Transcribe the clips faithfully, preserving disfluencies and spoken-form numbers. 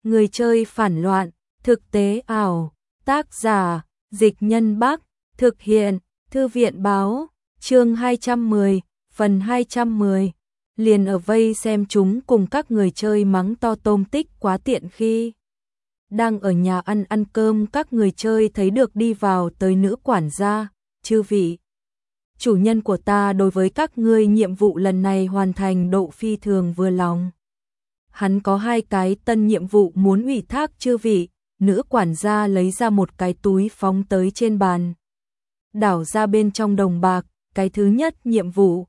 Người chơi phản loạn, thực tế ảo, tác giả, Dịch Nhân Bắc, thực hiện, Thư viện báo, chương hai trăm mười, phần hai trăm mười. Liền ở vây xem chúng cùng các người chơi mắng to tôm tích quá tiện khi đang ở nhà ăn ăn cơm, các người chơi thấy được đi vào tới nữ quản gia, chư vị. Chủ nhân của ta đối với các ngươi nhiệm vụ lần này hoàn thành độ phi thường vừa lòng. Hắn có hai cái tân nhiệm vụ muốn ủy thác chư vị. Nữ quản gia lấy ra một cái túi phóng tới trên bàn. Đảo ra bên trong đồng bạc, cái thứ nhất nhiệm vụ.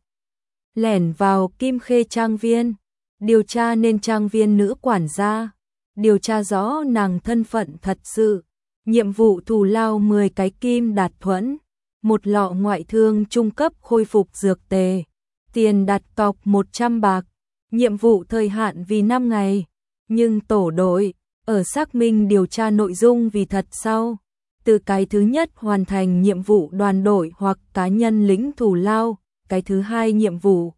Lẻn vào Kim Khê trang viên, điều tra nên trang viên nữ quản gia, điều tra rõ nàng thân phận thật sự. Nhiệm vụ thù lao mười cái kim đạt thuẫn, một lọ ngoại thương trung cấp khôi phục dược tề, tiền đặt cọc một trăm bạc. Nhiệm vụ thời hạn vì năm ngày, nhưng tổ đội ở xác minh điều tra nội dung vì thật sau. Từ cái thứ nhất hoàn thành nhiệm vụ đoàn đội hoặc cá nhân lĩnh thù lao, cái thứ hai nhiệm vụ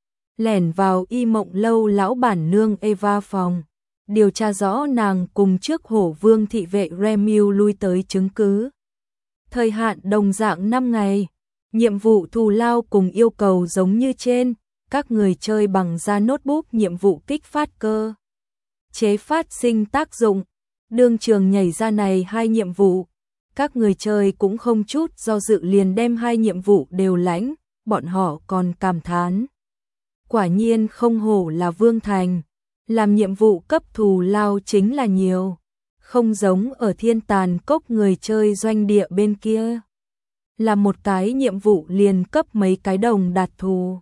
lẻn vào Y Mộng Lâu lão bản nương Eva phòng, điều tra rõ nàng cùng trước hổ vương thị vệ Remiu lui tới chứng cứ. Thời hạn đồng dạng năm ngày, nhiệm vụ thù lao cùng yêu cầu giống như trên, các người chơi bằng ra notebook nhiệm vụ kích phát cơ chế phát sinh tác dụng, đương trường nhảy ra này hai nhiệm vụ. Các người chơi cũng không chút do dự liền đem hai nhiệm vụ đều lãnh, bọn họ còn cảm thán. Quả nhiên không hổ là Vương Thành, làm nhiệm vụ cấp thù lao chính là nhiều, không giống ở Thiên Tàn Cốc người chơi doanh địa bên kia. Là một cái nhiệm vụ liền cấp mấy cái đồng đạt thù,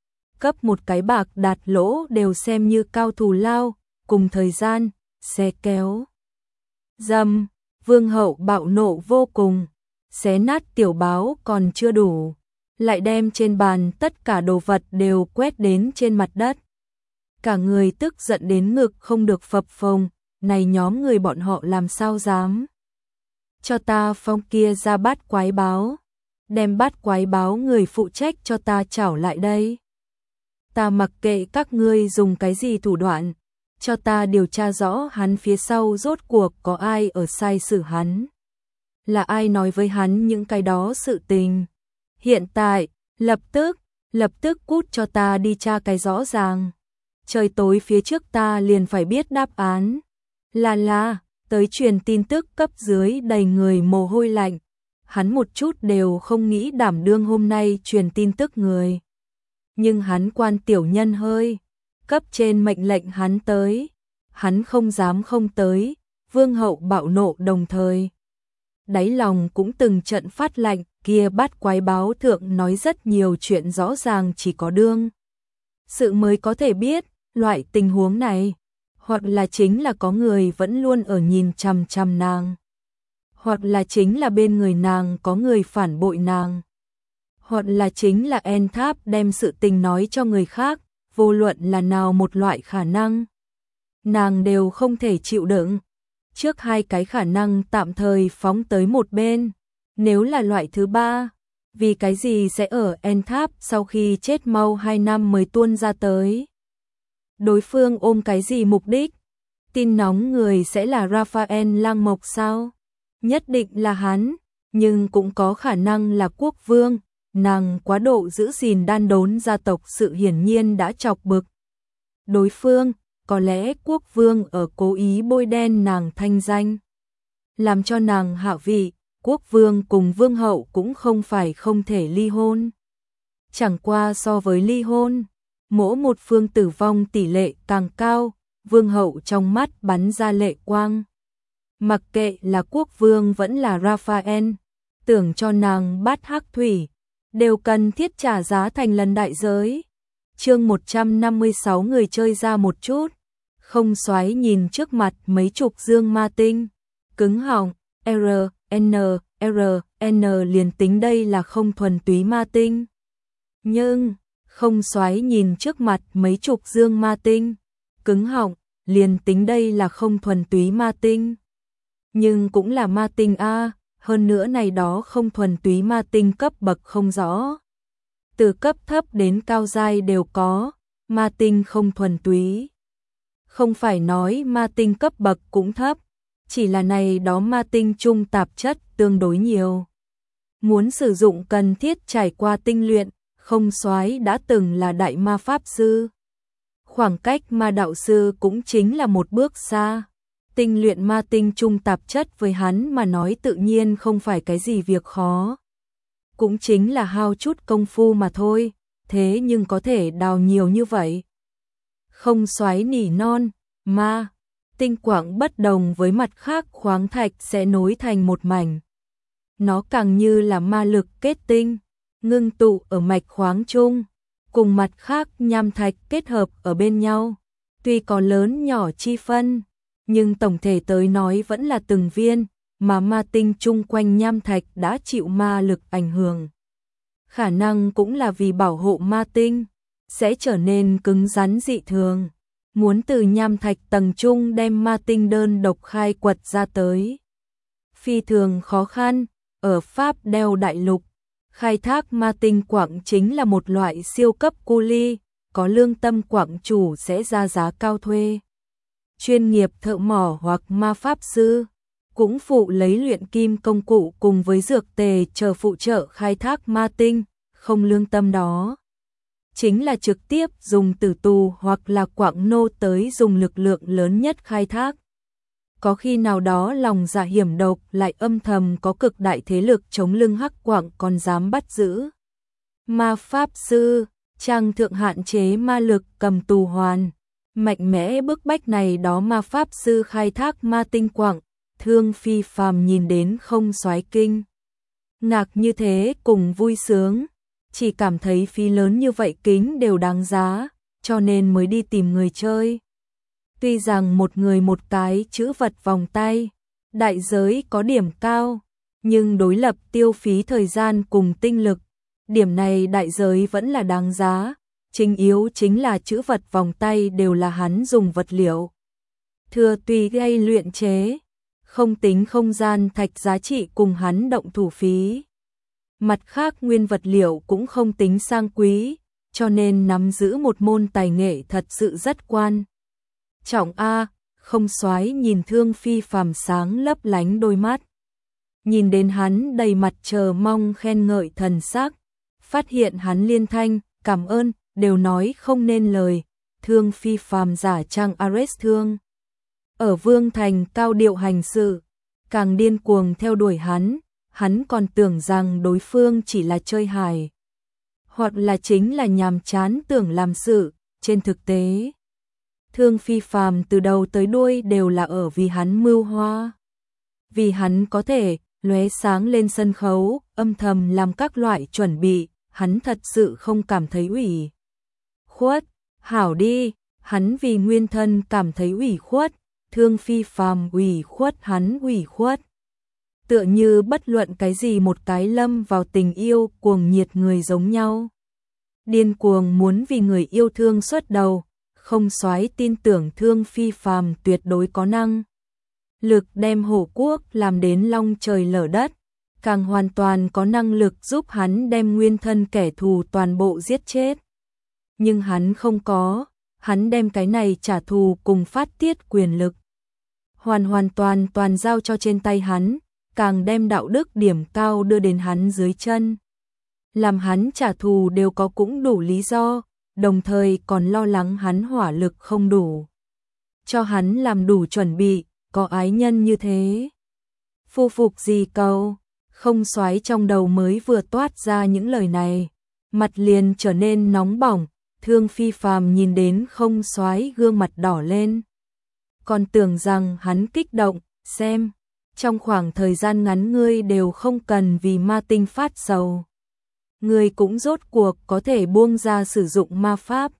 cấp một cái bạc đạt lỗ đều xem như cao thù lao. Cùng thời gian, xe kéo dâm, Vương hậu bạo nộ vô cùng, xé nát tiểu báo còn chưa đủ, lại đem trên bàn tất cả đồ vật đều quét đến trên mặt đất. Cả người tức giận đến ngực không được phập phồng, này nhóm người bọn họ làm sao dám. Cho ta phong kia ra bát quái báo, đem bát quái báo người phụ trách cho ta trảo lại đây. Ta mặc kệ các ngươi dùng cái gì thủ đoạn, cho ta điều tra rõ hắn phía sau rốt cuộc có ai ở sai xử hắn. Là ai nói với hắn những cái đó sự tình. Hiện tại, lập tức, lập tức cút cho ta đi tra cái rõ ràng. Trời tối phía trước ta liền phải biết đáp án. Là là, tới truyền tin tức cấp dưới đầy người mồ hôi lạnh. Hắn một chút đều không nghĩ đảm đương hôm nay truyền tin tức người. Nhưng hắn quan tiểu nhân hơi. Cấp trên mệnh lệnh hắn tới, hắn không dám không tới. Vương hậu bạo nộ đồng thời đáy lòng cũng từng trận phát lạnh. Kia bát quái báo thượng nói rất nhiều chuyện rõ ràng chỉ có đương sự mới có thể biết. Loại tình huống này, hoặc là chính là có người vẫn luôn ở nhìn chằm chằm nàng, hoặc là chính là bên người nàng có người phản bội nàng, hoặc là chính là En Tháp đem sự tình nói cho người khác. Vô luận là nào một loại khả năng, nàng đều không thể chịu đựng. Trước hai cái khả năng tạm thời phóng tới một bên. Nếu là loại thứ ba, vì cái gì sẽ ở En Tháp sau khi chết mau hai năm mới tuôn ra tới? Đối phương ôm cái gì mục đích? Tin nóng người sẽ là Raphael Lang Mộc sao? Nhất định là hắn, nhưng cũng có khả năng là quốc vương. Nàng quá độ giữ gìn đan đốn gia tộc sự hiển nhiên đã chọc bực đối phương, có lẽ quốc vương ở cố ý bôi đen nàng thanh danh, làm cho nàng hạ vị. Quốc vương cùng vương hậu cũng không phải không thể ly hôn, chẳng qua so với ly hôn, mỗi một phương tử vong tỷ lệ càng cao. Vương hậu trong mắt bắn ra lệ quang, mặc kệ là quốc vương vẫn là Raphael, tưởng cho nàng bát hắc thủy đều cần thiết trả giá thành lần đại giới. Chương một trăm năm mươi sáu người chơi ra một chút, không xoáy nhìn trước mặt mấy chục dương ma tinh, cứng họng, R, N, R, N liền tính đây là không thuần túy ma tinh. Nhưng, không xoáy nhìn trước mặt mấy chục dương ma tinh, cứng họng, liền tính đây là không thuần túy ma tinh. Nhưng cũng là ma tinh A. Hơn nữa này đó không thuần túy ma tinh cấp bậc không rõ. Từ cấp thấp đến cao giai đều có, ma tinh không thuần túy. Không phải nói ma tinh cấp bậc cũng thấp, chỉ là này đó ma tinh trung tạp chất tương đối nhiều. Muốn sử dụng cần thiết trải qua tinh luyện, Không Soái đã từng là đại ma pháp sư. Khoảng cách ma đạo sư cũng chính là một bước xa. Tinh luyện ma tinh trung tạp chất với hắn mà nói tự nhiên không phải cái gì việc khó. Cũng chính là hao chút công phu mà thôi, thế nhưng có thể đào nhiều như vậy. Không Soái nỉ non, ma tinh quặng bất đồng với mặt khác khoáng thạch sẽ nối thành một mảnh. Nó càng như là ma lực kết tinh, ngưng tụ ở mạch khoáng chung, cùng mặt khác nham thạch kết hợp ở bên nhau. Tuy có lớn nhỏ chi phân, nhưng tổng thể tới nói vẫn là từng viên, mà ma tinh chung quanh nham thạch đã chịu ma lực ảnh hưởng. Khả năng cũng là vì bảo hộ ma tinh, sẽ trở nên cứng rắn dị thường. Muốn từ nham thạch tầng trung đem ma tinh đơn độc khai quật ra tới. Phi thường khó khăn, ở Pháp đeo đại lục, khai thác ma tinh quặng chính là một loại siêu cấp cu ly, có lương tâm quặng chủ sẽ ra giá cao thuê. Chuyên nghiệp thợ mỏ hoặc ma pháp sư cũng phụ lấy luyện kim công cụ cùng với dược tề chờ phụ trợ khai thác ma tinh, không lương tâm đó. Chính là trực tiếp dùng tử tù hoặc là quặng nô tới dùng lực lượng lớn nhất khai thác. Có khi nào đó lòng dạ hiểm độc lại âm thầm có cực đại thế lực chống lưng hắc quặng còn dám bắt giữ. Ma pháp sư, trang thượng hạn chế ma lực cầm tù hoàn, mạnh mẽ bức bách này đó ma pháp sư khai thác ma tinh quặng, Thương Phi Phàm nhìn đến Không Soái kinh ngạc như thế cùng vui sướng, chỉ cảm thấy phí lớn như vậy kính đều đáng giá, cho nên mới đi tìm người chơi. Tuy rằng một người một cái chữ vật vòng tay, đại giới có điểm cao, nhưng đối lập tiêu phí thời gian cùng tinh lực, điểm này đại giới vẫn là đáng giá, chính yếu chính là chữ vật vòng tay đều là hắn dùng vật liệu. Thừa tùy gây luyện chế, không tính không gian thạch giá trị cùng hắn động thủ phí. Mặt khác nguyên vật liệu cũng không tính sang quý, cho nên nắm giữ một môn tài nghệ thật sự rất quan trọng a. Không Soái nhìn Thương Phi Phàm sáng lấp lánh đôi mắt, nhìn đến hắn đầy mặt chờ mong khen ngợi thần sắc, phát hiện hắn liên thanh cảm ơn đều nói không nên lời. Thương Phi Phàm giả trang Ares Thương ở Vương Thành cao điệu hành sự, càng điên cuồng theo đuổi hắn. Hắn còn tưởng rằng đối phương chỉ là chơi hài, hoặc là chính là nhàm chán tưởng làm sự, trên thực tế Thương Phi Phàm từ đầu tới đuôi đều là ở vì hắn mưu hoa. Vì hắn có thể lóe sáng lên sân khấu, âm thầm làm các loại chuẩn bị, hắn thật sự không cảm thấy ủy khuất. Hảo đi, hắn vì nguyên thân cảm thấy ủy khuất, Thương Phi Phàm ủy khuất hắn ủy khuất. Tựa như bất luận cái gì một cái lâm vào tình yêu cuồng nhiệt người giống nhau. Điên cuồng muốn vì người yêu thương xuất đầu, Không Soái tin tưởng Thương Phi Phàm tuyệt đối có năng lực đem Hổ Quốc làm đến long trời lở đất, càng hoàn toàn có năng lực giúp hắn đem nguyên thân kẻ thù toàn bộ giết chết. Nhưng hắn không có, hắn đem cái này trả thù cùng phát tiết quyền lực hoàn hoàn toàn toàn giao cho trên tay hắn, càng đem đạo đức điểm cao đưa đến hắn dưới chân. Làm hắn trả thù đều có cũng đủ lý do, đồng thời còn lo lắng hắn hỏa lực không đủ. Cho hắn làm đủ chuẩn bị, có ái nhân như thế. Phu phục gì cầu, Không Soái trong đầu mới vừa toát ra những lời này, mặt liền trở nên nóng bỏng. Thương Phi Phàm nhìn đến Không Soái gương mặt đỏ lên, còn tưởng rằng hắn kích động, xem, trong khoảng thời gian ngắn ngươi đều không cần vì ma tinh phát sầu. Ngươi cũng rốt cuộc có thể buông ra sử dụng ma pháp.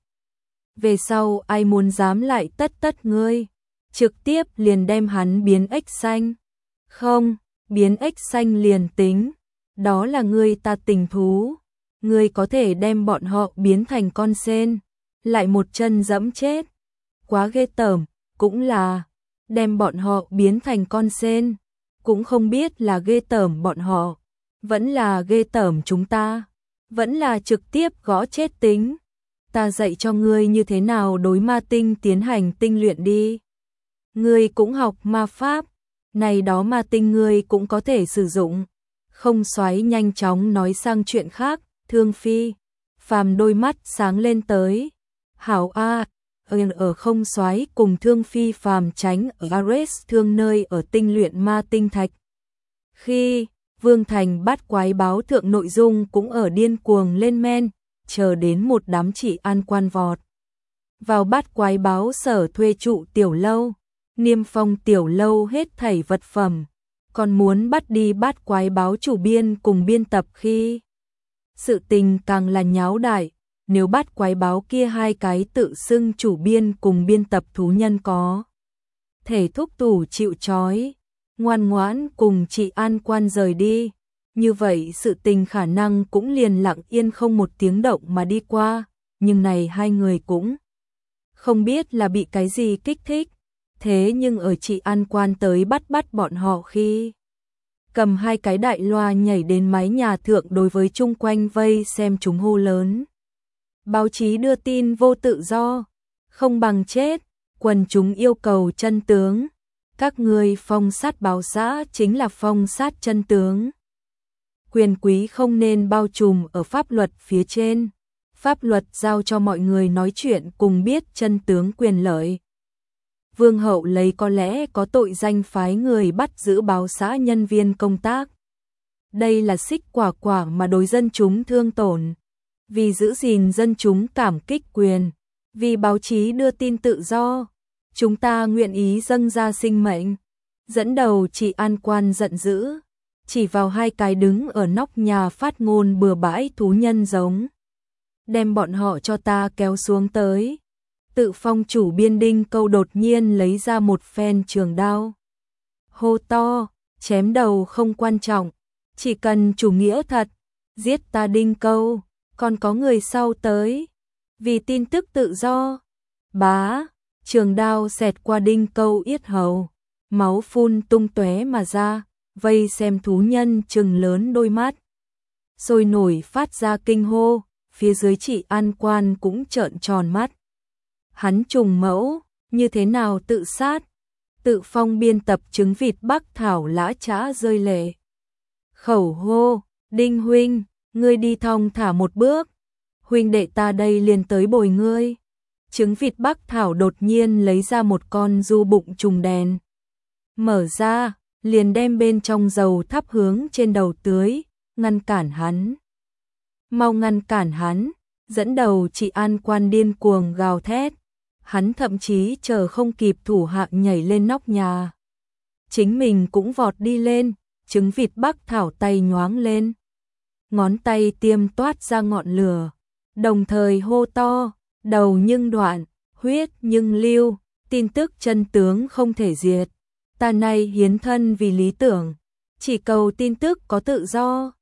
Về sau ai muốn dám lại tất tất ngươi, trực tiếp liền đem hắn biến ếch xanh. Không, biến ếch xanh liền tính, đó là ngươi ta tình thú. Ngươi có thể đem bọn họ biến thành con sên, lại một chân dẫm chết. Quá ghê tởm, cũng là đem bọn họ biến thành con sên, cũng không biết là ghê tởm bọn họ, vẫn là ghê tởm chúng ta, vẫn là trực tiếp gõ chết tính. ta dạy cho ngươi như thế nào đối ma tinh tiến hành tinh luyện đi. Ngươi cũng học ma pháp, này đó ma tinh ngươi cũng có thể sử dụng. Không Soái nhanh chóng nói sang chuyện khác, Thương Phi. Phàm đôi mắt sáng lên tới. Hảo a, à, ở Không Soái cùng Thương Phi Phàm tránh ở Ares thương nơi ở tinh luyện ma tinh thạch. Khi Vương Thành bắt quái báo thượng nội dung cũng ở điên cuồng lên men, chờ đến một đám trị an quan vọt. Vào bắt quái báo sở thuê trụ tiểu lâu, niêm phong tiểu lâu hết thảy vật phẩm, còn muốn bắt đi bắt quái báo chủ biên cùng biên tập khi. Sự tình càng là nháo đại, nếu bắt quái báo kia hai cái tự xưng chủ biên cùng biên tập thú nhân có thể thúc tủ chịu trói, ngoan ngoãn cùng chị an quan rời đi, như vậy sự tình khả năng cũng liền lặng yên không một tiếng động mà đi qua, nhưng này hai người cũng không biết là bị cái gì kích thích, thế nhưng ở chị an quan tới bắt bắt bọn họ khi cầm hai cái đại loa nhảy đến mái nhà thượng đối với chung quanh vây xem chúng hô lớn. Báo chí đưa tin vô tự do, không bằng chết, quần chúng yêu cầu chân tướng. Các ngươi phong sát báo xã chính là phong sát chân tướng. Quyền quý không nên bao trùm ở pháp luật phía trên. Pháp luật giao cho mọi người nói chuyện cùng biết chân tướng quyền lợi. Vương hậu lấy có lẽ có tội danh phái người bắt giữ báo xã nhân viên công tác. Đây là xích quả quả mà đối dân chúng thương tổn. Vì giữ gìn dân chúng cảm kích quyền, vì báo chí đưa tin tự do, chúng ta nguyện ý dâng ra sinh mệnh. Dẫn đầu chị an quan giận dữ, chỉ vào hai cái đứng ở nóc nhà phát ngôn bừa bãi thú nhân giống. Đem bọn họ cho ta kéo xuống tới. Tự phong chủ biên Đinh Câu đột nhiên lấy ra một phen trường đao. Hô to, chém đầu không quan trọng, chỉ cần chủ nghĩa thật, giết ta Đinh Câu, còn có người sau tới. Vì tin tức tự do, bá, trường đao xẹt qua Đinh Câu yết hầu, máu phun tung tóe mà ra, vây xem thú nhân trừng lớn đôi mắt. Sôi nổi phát ra kinh hô, phía dưới chị an quan cũng trợn tròn mắt. Hắn trùng mẫu, như thế nào tự sát? Tự phong biên tập trứng vịt Bắc Thảo lã chã rơi lệ. Khẩu hô, Đinh huynh, ngươi đi thong thả một bước. Huynh đệ ta đây liền tới bồi ngươi. Trứng vịt Bắc Thảo đột nhiên lấy ra một con du bụng trùng đèn. Mở ra, liền đem bên trong dầu thắp hướng trên đầu tưới, ngăn cản hắn. Mau ngăn cản hắn, dẫn đầu chị an quan điên cuồng gào thét. Hắn thậm chí chờ không kịp thủ hạ nhảy lên nóc nhà. Chính mình cũng vọt đi lên, trứng vịt Bắc Thảo tay nhoáng lên. Ngón tay tiêm toát ra ngọn lửa, đồng thời hô to, đầu nhưng đoạn, huyết nhưng lưu, tin tức chân tướng không thể diệt. Ta nay hiến thân vì lý tưởng, chỉ cầu tin tức có tự do.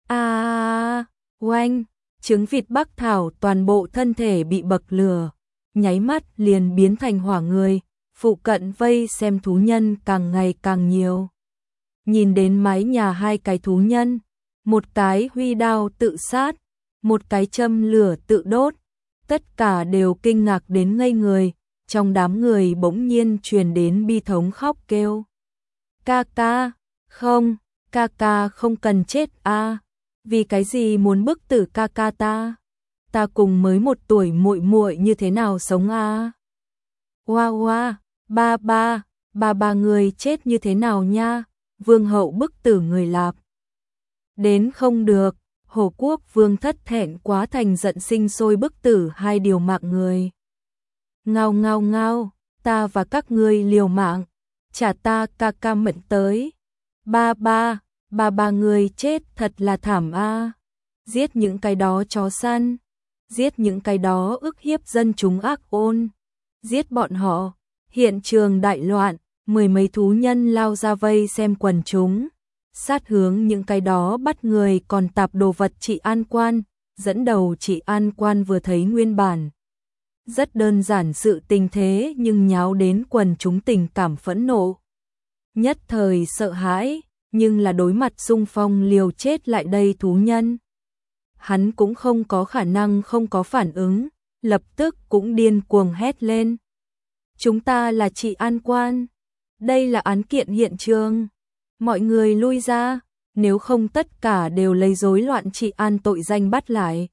À, oanh, trứng vịt Bắc Thảo toàn bộ thân thể bị bậc lửa, nháy mắt liền biến thành hỏa người, phụ cận vây xem thú nhân càng ngày càng nhiều. Nhìn đến mái nhà hai cái thú nhân, một cái huy đao tự sát, một cái châm lửa tự đốt, tất cả đều kinh ngạc đến ngây người, trong đám người bỗng nhiên truyền đến bi thống khóc kêu. Ca ca, không, ca ca không cần chết a, vì cái gì muốn bức tử ca ca ta? Ta cùng mới một tuổi muội muội như thế nào sống a? Hoa hoa, ba ba, ba ba người chết như thế nào nha? Vương hậu bức tử người Lạp. Đến không được, Hồ Quốc vương thất thẹn quá thành giận sinh sôi bức tử hai điều mạng người. Ngao ngao ngao, ta và các ngươi liều mạng, trả ta ca ca mệnh tới. Ba ba, ba ba người chết thật là thảm a. Giết những cái đó chó săn, giết những cái đó ức hiếp dân chúng ác ôn, giết bọn họ. Hiện trường đại loạn, mười mấy thú nhân lao ra vây xem quần chúng, sát hướng những cái đó bắt người còn tạp đồ vật chị an quan, dẫn đầu chị an quan vừa thấy nguyên bản. Rất đơn giản sự tình thế nhưng nháo đến quần chúng tình cảm phẫn nộ. Nhất thời sợ hãi, nhưng là đối mặt xung phong liều chết lại đây thú nhân. Hắn cũng không có khả năng không có phản ứng, lập tức cũng điên cuồng hét lên. Chúng ta là trị an quan, đây là án kiện hiện trường, mọi người lui ra, nếu không tất cả đều lấy rối loạn trị an tội danh bắt lại.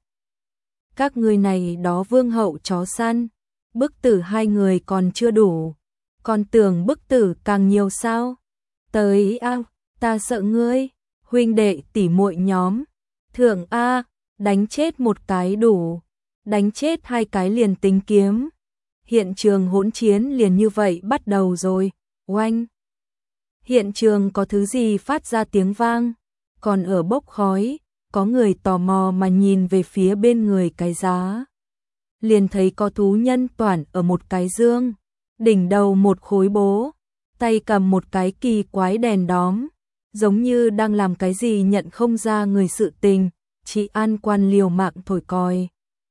Các người này đó vương hậu chó săn, bức tử hai người còn chưa đủ, còn tưởng bức tử càng nhiều sao? Tới a, ta sợ ngươi, huynh đệ tỷ muội nhóm, thượng a, đánh chết một cái đủ, đánh chết hai cái liền tính kiếm. Hiện trường hỗn chiến liền như vậy bắt đầu rồi, oanh. Hiện trường có thứ gì phát ra tiếng vang, còn ở bốc khói, có người tò mò mà nhìn về phía bên người cái giá. Liền thấy có thú nhân toản ở một cái dương, đỉnh đầu một khối bố, tay cầm một cái kỳ quái đèn đóm, giống như đang làm cái gì nhận không ra người sự tình, trị an quan liều mạng thổi còi.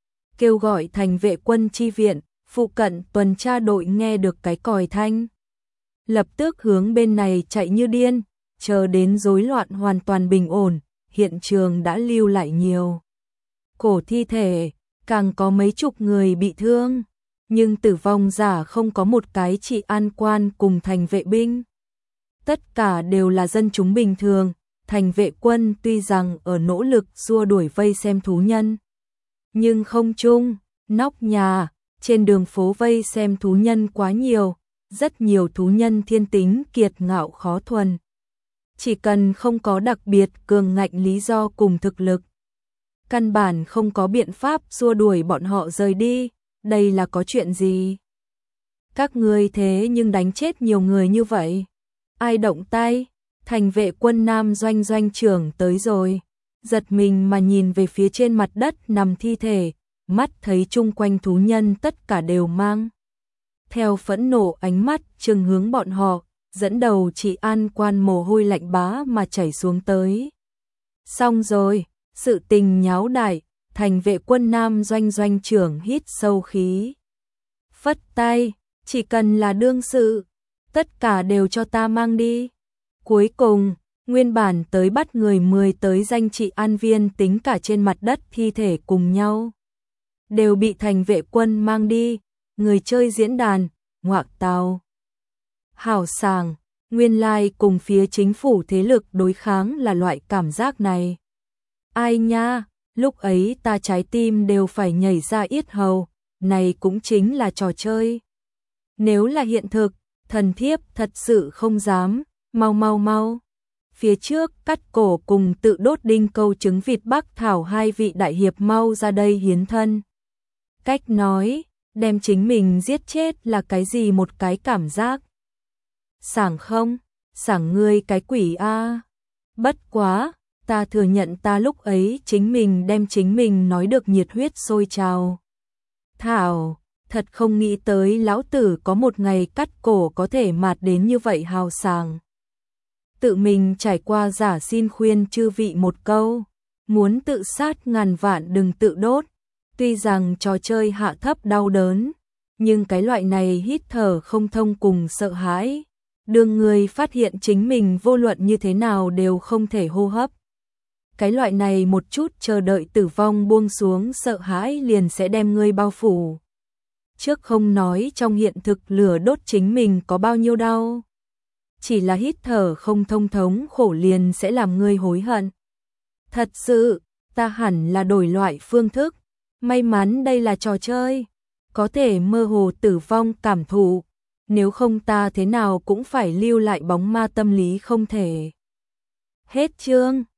Kêu gọi thành vệ quân chi viện, phụ cận tuần tra đội nghe được cái còi thanh. Lập tức hướng bên này chạy như điên, chờ đến rối loạn hoàn toàn bình ổn, hiện trường đã lưu lại nhiều cổ thi thể, càng có mấy chục người bị thương, nhưng tử vong giả không có một cái trị an quan cùng thành vệ binh. Tất cả đều là dân chúng bình thường, thành vệ quân tuy rằng ở nỗ lực xua đuổi vây xem thú nhân, nhưng không chung, nóc nhà, trên đường phố vây xem thú nhân quá nhiều, rất nhiều thú nhân thiên tính kiệt ngạo khó thuần. Chỉ cần không có đặc biệt cường ngạnh lý do cùng thực lực, căn bản không có biện pháp xua đuổi bọn họ rời đi, đây là có chuyện gì? Các ngươi thế nhưng đánh chết nhiều người như vậy. Ai động tay? Thành vệ quân Nam doanh doanh trưởng tới rồi, giật mình mà nhìn về phía trên mặt đất nằm thi thể, mắt thấy chung quanh thú nhân tất cả đều mang theo phẫn nộ ánh mắt trừng hướng bọn họ, dẫn đầu trị an quan mồ hôi lạnh bá mà chảy xuống tới. Xong rồi, sự tình nháo đại, thành vệ quân Nam doanh doanh trưởng hít sâu khí. Phất tay, chỉ cần là đương sự, tất cả đều cho ta mang đi. Cuối cùng, nguyên bản tới bắt người mười tới danh trị an viên tính cả trên mặt đất thi thể cùng nhau, đều bị thành vệ quân mang đi, người chơi diễn đàn, ngoạc tào. Hảo sàng, nguyên lai like cùng phía chính phủ thế lực đối kháng là loại cảm giác này. Ai nha, lúc ấy ta trái tim đều phải nhảy ra yết hầu, này cũng chính là trò chơi. Nếu là hiện thực, thần thiếp thật sự không dám, mau mau mau. Phía trước cắt cổ cùng tự đốt đinh câu trứng vịt Bắc Thảo hai vị đại hiệp mau ra đây hiến thân. Cách nói, đem chính mình giết chết là cái gì một cái cảm giác. Sảng không, sảng ngươi cái quỷ a. Bất quá, ta thừa nhận ta lúc ấy chính mình đem chính mình nói được nhiệt huyết sôi trào. Thảo, thật không nghĩ tới lão tử có một ngày cắt cổ có thể mạt đến như vậy hào sảng. Tự mình trải qua giả xin khuyên chư vị một câu, muốn tự sát ngàn vạn đừng tự đốt. Tuy rằng trò chơi hạ thấp đau đớn, nhưng cái loại này hít thở không thông cùng sợ hãi, đương người phát hiện chính mình vô luận như thế nào đều không thể hô hấp. Cái loại này một chút chờ đợi tử vong buông xuống sợ hãi liền sẽ đem ngươi bao phủ. Trước không nói trong hiện thực lửa đốt chính mình có bao nhiêu đau, chỉ là hít thở không thông thống khổ liền sẽ làm ngươi hối hận. Thật sự, ta hẳn là đổi loại phương thức. May mắn đây là trò chơi, có thể mơ hồ tử vong cảm thụ, nếu không ta thế nào cũng phải lưu lại bóng ma tâm lý không thể. Hết chương.